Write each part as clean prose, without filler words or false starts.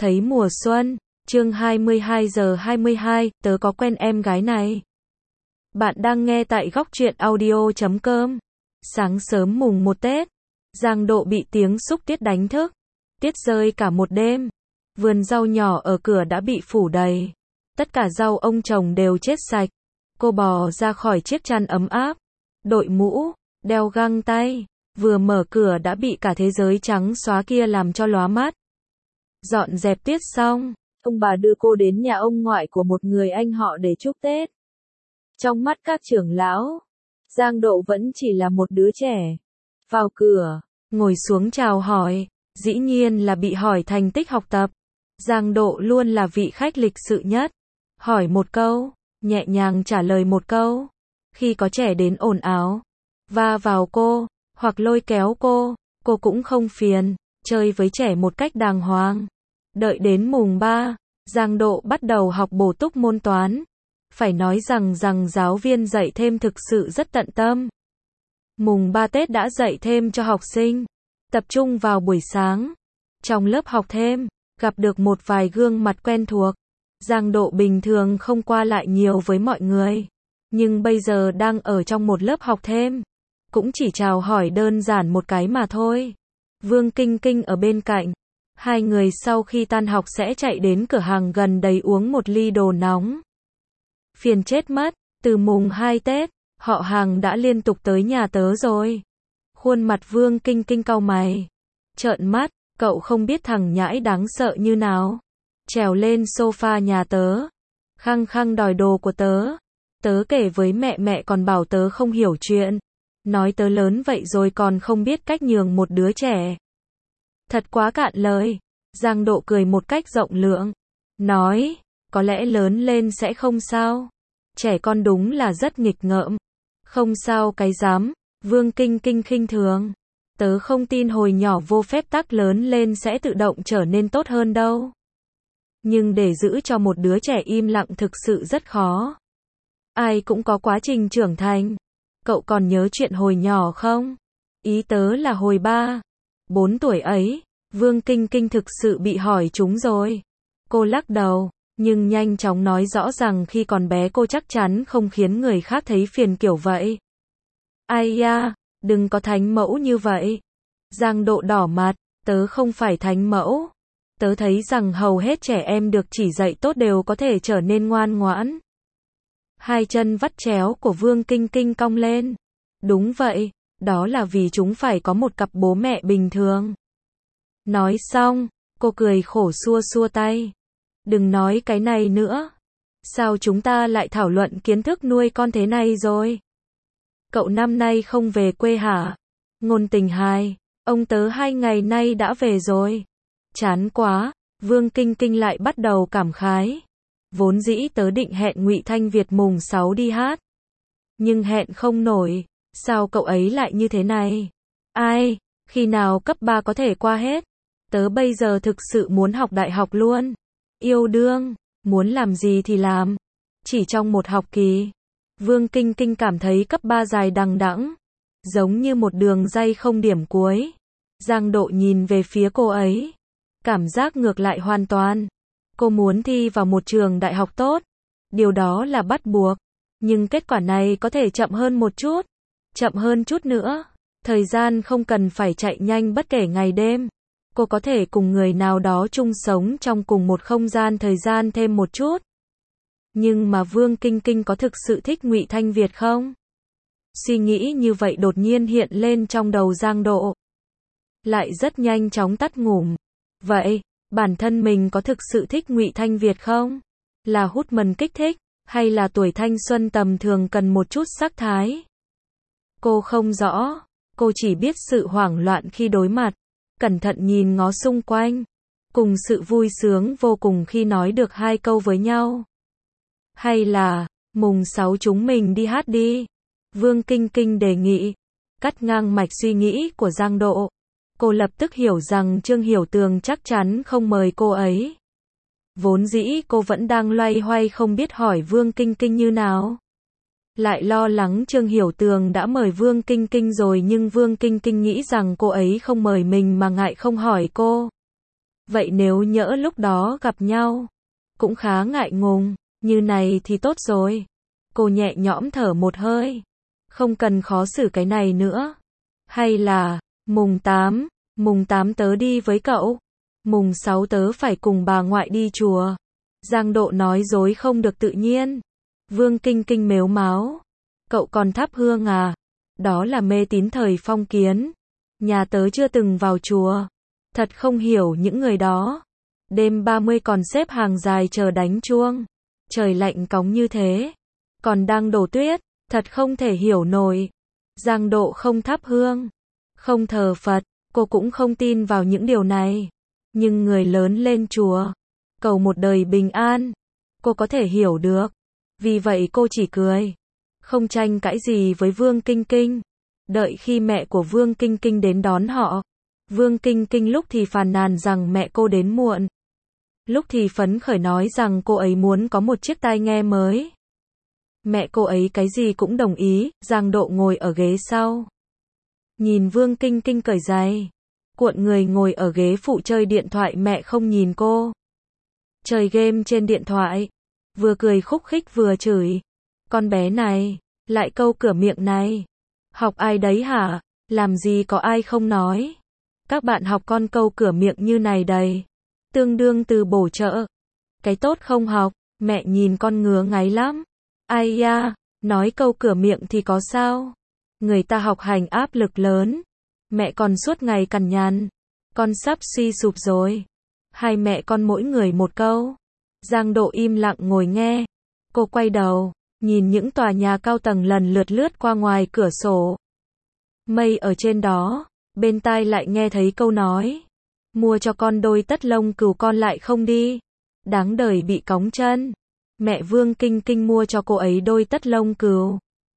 Thấy mùa xuân, chương 22 giờ 22, tớ có quen em gái này. Bạn đang nghe tại góc truyện audio.com. Sáng sớm mùng 1 Tết, Giang Độ bị tiếng xúc tiết đánh thức. Tiết rơi cả một đêm. Vườn rau nhỏ ở cửa đã bị phủ đầy. Tất cả rau ông trồng đều chết sạch. Cô bò ra khỏi chiếc chăn ấm áp, đội mũ, đeo găng tay, vừa mở cửa đã bị cả thế giới trắng xóa kia làm cho lóa mắt. Dọn dẹp tiết xong, ông bà đưa cô đến nhà ông ngoại của một người anh họ để chúc Tết. Trong mắt các trưởng lão, Giang Độ vẫn chỉ là một đứa trẻ. Vào cửa, ngồi xuống chào hỏi, dĩ nhiên là bị hỏi thành tích học tập. Giang Độ luôn là vị khách lịch sự nhất. Hỏi một câu, nhẹ nhàng trả lời một câu. Khi có trẻ đến ồn ào, va vào cô, hoặc lôi kéo cô cũng không phiền, chơi với trẻ một cách đàng hoàng. Đợi đến mùng 3, Giang Độ bắt đầu học bổ túc môn toán. Phải nói rằng giáo viên dạy thêm thực sự rất tận tâm. Mùng 3 Tết đã dạy thêm cho học sinh, tập trung vào buổi sáng. Trong lớp học thêm, gặp được một vài gương mặt quen thuộc. Giang Độ bình thường không qua lại nhiều với mọi người, nhưng bây giờ đang ở trong một lớp học thêm, cũng chỉ chào hỏi đơn giản một cái mà thôi. Vương Kinh Kinh ở bên cạnh. Hai người sau khi tan học sẽ chạy đến cửa hàng gần đấy uống một ly đồ nóng. Phiền chết mất, từ mùng 2 Tết, họ hàng đã liên tục tới nhà tớ rồi. Khuôn mặt Vương Kinh Kinh cau mày, trợn mắt, cậu không biết thằng nhãi đáng sợ như nào. Trèo lên sofa nhà tớ, khăng khăng đòi đồ của tớ. Tớ kể với mẹ còn bảo tớ không hiểu chuyện. Nói tớ lớn vậy rồi còn không biết cách nhường một đứa trẻ. Thật quá cạn lời. Giang Độ cười một cách rộng lượng, nói, có lẽ lớn lên sẽ không sao. Trẻ con đúng là rất nghịch ngợm. Không sao cái dám. Vương Kinh Kinh khinh thường. Tớ không tin hồi nhỏ vô phép tắc lớn lên sẽ tự động trở nên tốt hơn đâu. Nhưng để giữ cho một đứa trẻ im lặng thực sự rất khó. Ai cũng có quá trình trưởng thành. Cậu còn nhớ chuyện hồi nhỏ không? Ý tớ là hồi 3, 4 tuổi ấy, Vương Kinh Kinh thực sự bị hỏi trúng rồi. Cô lắc đầu, nhưng nhanh chóng nói rõ rằng khi còn bé cô chắc chắn không khiến người khác thấy phiền kiểu vậy. Ai da, đừng có thánh mẫu như vậy. Giang Độ đỏ mặt, tớ không phải thánh mẫu. Tớ thấy rằng hầu hết trẻ em được chỉ dạy tốt đều có thể trở nên ngoan ngoãn. Hai chân vắt chéo của Vương Kinh Kinh cong lên. Đúng vậy, đó là vì chúng phải có một cặp bố mẹ bình thường. Nói xong, cô cười khổ xua xua tay. Đừng nói cái này nữa. Sao chúng ta lại thảo luận kiến thức nuôi con thế này rồi? Cậu năm nay không về quê hả? Ngôn Tình Hai, ông tớ 2 ngày nay đã về rồi. Chán quá, Vương Kinh Kinh lại bắt đầu cảm khái. Vốn dĩ tớ định hẹn Ngụy Thanh Việt mùng 6 đi hát. Nhưng hẹn không nổi, sao cậu ấy lại như thế này? Ai, khi nào cấp 3 có thể qua hết? Tớ bây giờ thực sự muốn học đại học luôn. Yêu đương, muốn làm gì thì làm. Chỉ trong một học kỳ. Vương Kinh Kinh cảm thấy cấp 3 dài đằng đẵng, giống như một đường ray không điểm cuối. Giang Độ nhìn về phía cô ấy, cảm giác ngược lại hoàn toàn. Cô muốn thi vào một trường đại học tốt. Điều đó là bắt buộc. Nhưng kết quả này có thể chậm hơn một chút. Chậm hơn chút nữa. Thời gian không cần phải chạy nhanh bất kể ngày đêm. Cô có thể cùng người nào đó chung sống trong cùng một không gian thời gian thêm một chút. Nhưng mà Vương Kinh Kinh có thực sự thích Ngụy Thanh Việt không? Suy nghĩ như vậy đột nhiên hiện lên trong đầu Giang Độ. Lại rất nhanh chóng tắt ngủm. Vậy, bản thân mình có thực sự thích Ngụy Thanh Việt không? Là hút mần kích thích, hay là tuổi thanh xuân tầm thường cần một chút sắc thái? Cô không rõ, cô chỉ biết sự hoảng loạn khi đối mặt, cẩn thận nhìn ngó xung quanh, cùng sự vui sướng vô cùng khi nói được 2 câu với nhau. Hay là, mùng 6 chúng mình đi hát đi? Vương Kinh Kinh đề nghị, cắt ngang mạch suy nghĩ của Giang Độ. Cô lập tức hiểu rằng Trương Hiểu Tường chắc chắn không mời cô ấy. Vốn dĩ cô vẫn đang loay hoay không biết hỏi Vương Kinh Kinh như nào. Lại lo lắng Trương Hiểu Tường đã mời Vương Kinh Kinh rồi nhưng Vương Kinh Kinh nghĩ rằng cô ấy không mời mình mà ngại không hỏi cô. Vậy nếu nhỡ lúc đó gặp nhau, cũng khá ngại ngùng, như này thì tốt rồi. Cô nhẹ nhõm thở một hơi. Không cần khó xử cái này nữa. Hay là, mùng 8 tớ đi với cậu. Mùng 6 tớ phải cùng bà ngoại đi chùa. Giang Độ nói dối không được tự nhiên. Vương Kinh Kinh mếu máo. Cậu còn thắp hương à? Đó là mê tín thời phong kiến. Nhà tớ chưa từng vào chùa. Thật không hiểu những người đó. Đêm 30 còn xếp hàng dài chờ đánh chuông. Trời lạnh cóng như thế. Còn đang đổ tuyết. Thật không thể hiểu nổi. Giang Độ không thắp hương. Không thờ Phật. Cô cũng không tin vào những điều này. Nhưng người lớn lên chùa. Cầu một đời bình an. Cô có thể hiểu được. Vì vậy cô chỉ cười. Không tranh cãi gì với Vương Kinh Kinh. Đợi khi mẹ của Vương Kinh Kinh đến đón họ. Vương Kinh Kinh lúc thì phàn nàn rằng mẹ cô đến muộn. Lúc thì phấn khởi nói rằng cô ấy muốn có một chiếc tai nghe mới. Mẹ cô ấy cái gì cũng đồng ý. Giang Độ ngồi ở ghế sau. Nhìn Vương Kinh Kinh cởi giày. Cuộn người ngồi ở ghế phụ chơi điện thoại, mẹ không nhìn cô. Chơi game trên điện thoại. Vừa cười khúc khích vừa chửi. Con bé này, lại câu cửa miệng này. Học ai đấy hả? Làm gì có ai không nói. Các bạn học con câu cửa miệng như này đầy. Tương đương từ bổ trợ. Cái tốt không học, mẹ nhìn con ngứa ngáy lắm. Ai da, nói câu cửa miệng thì có sao? Người ta học hành áp lực lớn. Mẹ còn suốt ngày cằn nhằn. Con sắp suy sụp rồi. Hai mẹ con mỗi người một câu. Giang Độ im lặng ngồi nghe. Cô quay đầu, nhìn những tòa nhà cao tầng lần lượt lướt qua ngoài cửa sổ. Mây ở trên đó, bên tai lại nghe thấy câu nói. Mua cho con đôi tất lông cừu con lại không đi. Đáng đời bị cóng chân. Mẹ Vương Kinh Kinh mua cho cô ấy đôi tất lông cừu.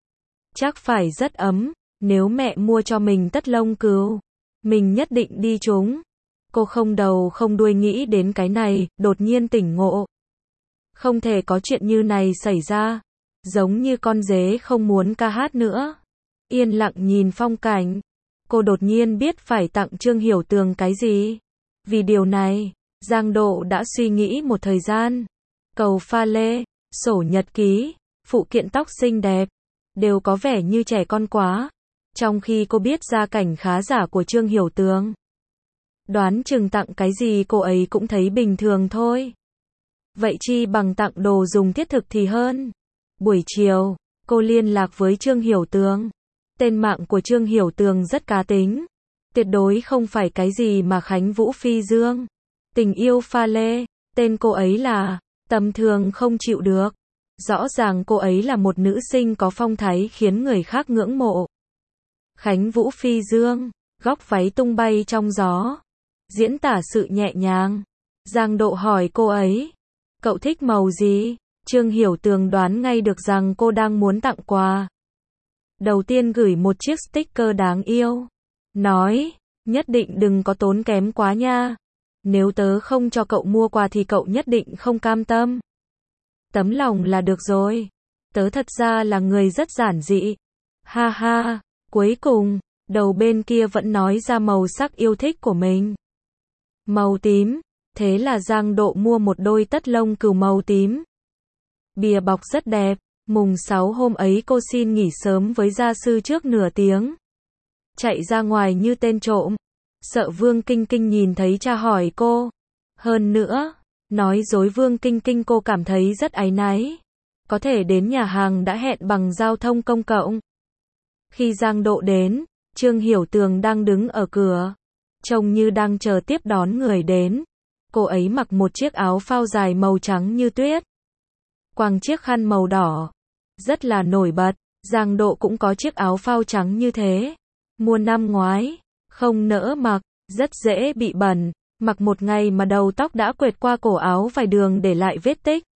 Chắc phải rất ấm, nếu mẹ mua cho mình tất lông cừu. Mình nhất định đi chúng. Cô không đầu không đuôi nghĩ đến cái này, đột nhiên tỉnh ngộ. Không thể có chuyện như này xảy ra. Giống như con dế không muốn ca hát nữa. Yên lặng nhìn phong cảnh. Cô đột nhiên biết phải tặng Trương Hiểu Tường cái gì. Vì điều này, Giang Độ đã suy nghĩ một thời gian. Cầu pha lê, sổ nhật ký, phụ kiện tóc xinh đẹp, đều có vẻ như trẻ con quá. Trong khi cô biết gia cảnh khá giả của Trương Hiểu Tường. Đoán chừng tặng cái gì cô ấy cũng thấy bình thường thôi. Vậy chi bằng tặng đồ dùng thiết thực thì hơn. Buổi chiều, cô liên lạc với Trương Hiểu Tường. Tên mạng của Trương Hiểu Tường rất cá tính. Tuyệt đối không phải cái gì mà Khánh Vũ Phi Dương. Tình yêu pha lê, tên cô ấy là tầm thường không chịu được. Rõ ràng cô ấy là một nữ sinh có phong thái khiến người khác ngưỡng mộ. Khánh Vũ Phi Dương, góc váy tung bay trong gió. Diễn tả sự nhẹ nhàng. Giang Độ hỏi cô ấy. Cậu thích màu gì? Trương Hiểu Tường đoán ngay được rằng cô đang muốn tặng quà. Đầu tiên gửi một chiếc sticker đáng yêu. Nói, nhất định đừng có tốn kém quá nha. Nếu tớ không cho cậu mua quà thì cậu nhất định không cam tâm. Tấm lòng là được rồi. Tớ thật ra là người rất giản dị. Ha ha, cuối cùng, đầu bên kia vẫn nói ra màu sắc yêu thích của mình. Màu tím. Thế là Giang Độ mua một đôi tất lông cừu màu tím. Bìa bọc rất đẹp. Mùng 6 hôm ấy cô xin nghỉ sớm với gia sư trước nửa tiếng. Chạy ra ngoài như tên trộm. Sợ Vương Kinh Kinh nhìn thấy cha hỏi cô. Hơn nữa, nói dối Vương Kinh Kinh cô cảm thấy rất áy náy. Có thể đến nhà hàng đã hẹn bằng giao thông công cộng. Khi Giang Độ đến, Trương Hiểu Tường đang đứng ở cửa. Trông như đang chờ tiếp đón người đến. Cô ấy mặc một chiếc áo phao dài màu trắng như tuyết. Quàng chiếc khăn màu đỏ. Rất là nổi bật. Giang Độ cũng có chiếc áo phao trắng như thế. Mua năm ngoái. Không nỡ mặc. Rất dễ bị bẩn. Mặc một ngày mà đầu tóc đã quệt qua cổ áo vài đường để lại vết tích.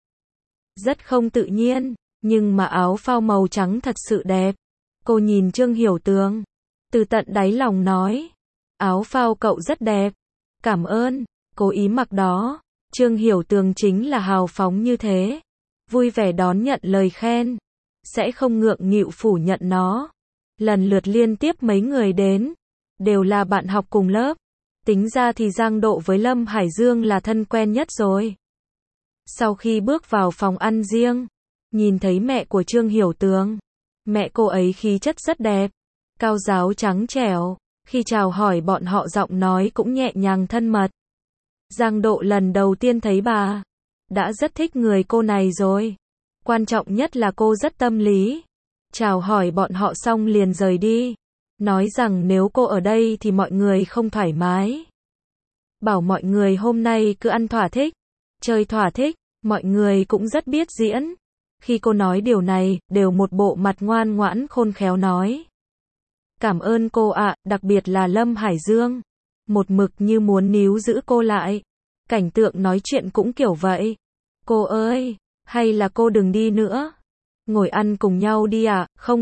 Rất không tự nhiên. Nhưng mà áo phao màu trắng thật sự đẹp. Cô nhìn Trương Hiểu Tường. Từ tận đáy lòng nói. Áo phao cậu rất đẹp. Cảm ơn. Cố ý mặc đó. Trương Hiểu Tường chính là hào phóng như thế. Vui vẻ đón nhận lời khen. Sẽ không ngượng nghịu phủ nhận nó. Lần lượt liên tiếp mấy người đến. Đều là bạn học cùng lớp. Tính ra thì Giang Độ với Lâm Hải Dương là thân quen nhất rồi. Sau khi bước vào phòng ăn riêng, nhìn thấy mẹ của Trương Hiểu Tường. Mẹ cô ấy khí chất rất đẹp, cao ráo trắng trẻo, khi chào hỏi bọn họ giọng nói cũng nhẹ nhàng thân mật. Giang Độ lần đầu tiên thấy bà, đã rất thích người cô này rồi. Quan trọng nhất là cô rất tâm lý. Chào hỏi bọn họ xong liền rời đi. Nói rằng nếu cô ở đây thì mọi người không thoải mái. Bảo mọi người hôm nay cứ ăn thỏa thích, chơi thỏa thích, mọi người cũng rất biết diễn. Khi cô nói điều này, đều một bộ mặt ngoan ngoãn khôn khéo nói. Cảm ơn cô ạ, đặc biệt là Lâm Hải Dương. Một mực như muốn níu giữ cô lại. Cảnh tượng nói chuyện cũng kiểu vậy. Cô ơi, hay là cô đừng đi nữa. Ngồi ăn cùng nhau đi ạ, không.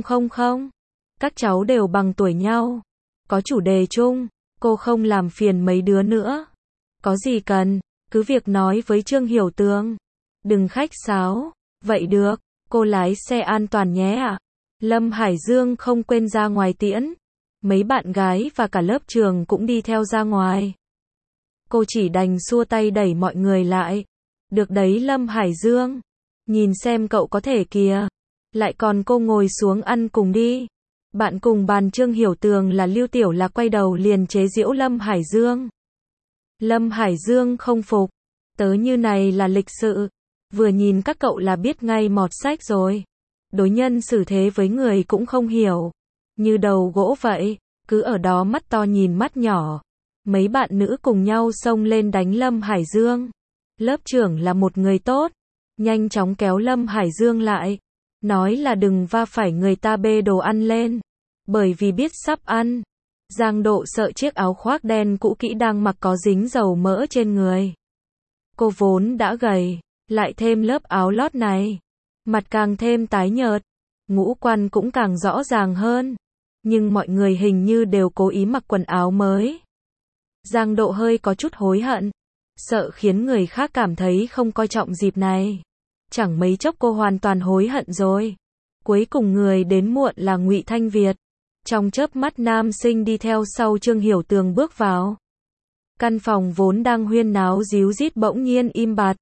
Các cháu đều bằng tuổi nhau. Có chủ đề chung, cô không làm phiền mấy đứa nữa. Có gì cần, cứ việc nói với Trương Hiểu Tường. Đừng khách sáo. Vậy được, cô lái xe an toàn nhé ạ. Lâm Hải Dương không quên ra ngoài tiễn. Mấy bạn gái và cả lớp trường cũng đi theo ra ngoài. Cô chỉ đành xua tay đẩy mọi người lại. Được đấy Lâm Hải Dương. Nhìn xem cậu có thể kìa. Lại còn cô ngồi xuống ăn cùng đi. Bạn cùng bàn Trương Hiểu Tường là Lưu Tiểu Lạc quay đầu liền chế giễu Lâm Hải Dương. Lâm Hải Dương không phục. Tớ như này là lịch sự. Vừa nhìn các cậu là biết ngay mọt sách rồi. Đối nhân xử thế với người cũng không hiểu. Như đầu gỗ vậy, cứ ở đó mắt to nhìn mắt nhỏ. Mấy bạn nữ cùng nhau xông lên đánh Lâm Hải Dương. Lớp trưởng là một người tốt, nhanh chóng kéo Lâm Hải Dương lại. Nói là đừng va phải người ta bê đồ ăn lên. Bởi vì biết sắp ăn. Giang Độ sợ chiếc áo khoác đen cũ kỹ đang mặc có dính dầu mỡ trên người. Cô vốn đã gầy, lại thêm lớp áo lót này. Mặt càng thêm tái nhợt. Ngũ quan cũng càng rõ ràng hơn. Nhưng mọi người hình như đều cố ý mặc quần áo mới. Giang Độ hơi có chút hối hận. Sợ khiến người khác cảm thấy không coi trọng dịp này. Chẳng mấy chốc cô hoàn toàn hối hận rồi. Cuối cùng người đến muộn là Ngụy Thanh Việt. Trong chớp mắt nam sinh đi theo sau Trương Hiểu Tường bước vào. Căn phòng vốn đang huyên náo ríu rít bỗng nhiên im bặt.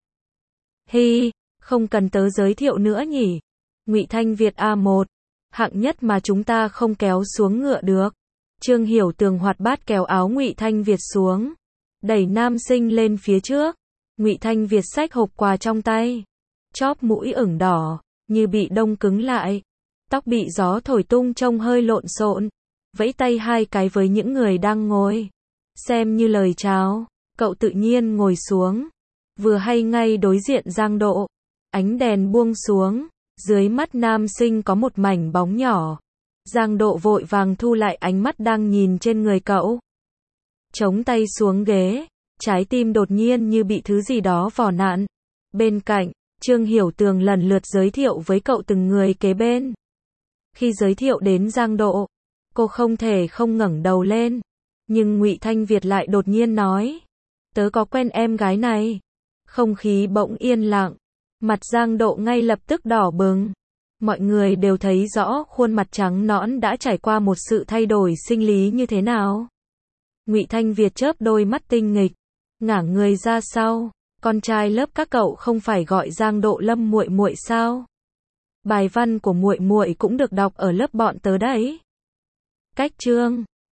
Hi, không cần tớ giới thiệu nữa nhỉ. Ngụy Thanh Việt A1. Hạng nhất mà chúng ta không kéo xuống ngựa được. Trương Hiểu Tường hoạt bát kéo áo Ngụy Thanh Việt xuống. Đẩy nam sinh lên phía trước. Ngụy Thanh Việt xách hộp quà trong tay. Chóp mũi ửng đỏ, như bị đông cứng lại. Tóc bị gió thổi tung trông hơi lộn xộn. Vẫy tay hai cái với những người đang ngồi. Xem như lời chào. Cậu tự nhiên ngồi xuống. Vừa hay ngay đối diện Giang Độ. Ánh đèn buông xuống. Dưới mắt nam sinh có một mảnh bóng nhỏ. Giang Độ vội vàng thu lại ánh mắt đang nhìn trên người cậu. Chống tay xuống ghế. Trái tim đột nhiên như bị thứ gì đó vò nạn. Bên cạnh, Trương Hiểu Tường lần lượt giới thiệu với cậu từng người kế bên. Khi giới thiệu đến Giang Độ, cô không thể không ngẩng đầu lên. Nhưng Ngụy Thanh Việt lại đột nhiên nói. Tớ có quen em gái này. Không khí bỗng yên lặng. Mặt Giang Độ ngay lập tức đỏ bừng. Mọi người đều thấy rõ khuôn mặt trắng nõn đã trải qua một sự thay đổi sinh lý như thế nào. Ngụy Thanh Việt chớp đôi mắt tinh nghịch, ngả người ra sau. Con trai lớp các cậu không phải gọi Giang Độ Lâm muội muội sao? Bài văn của muội muội cũng được đọc ở lớp bọn tớ đấy. Cách chương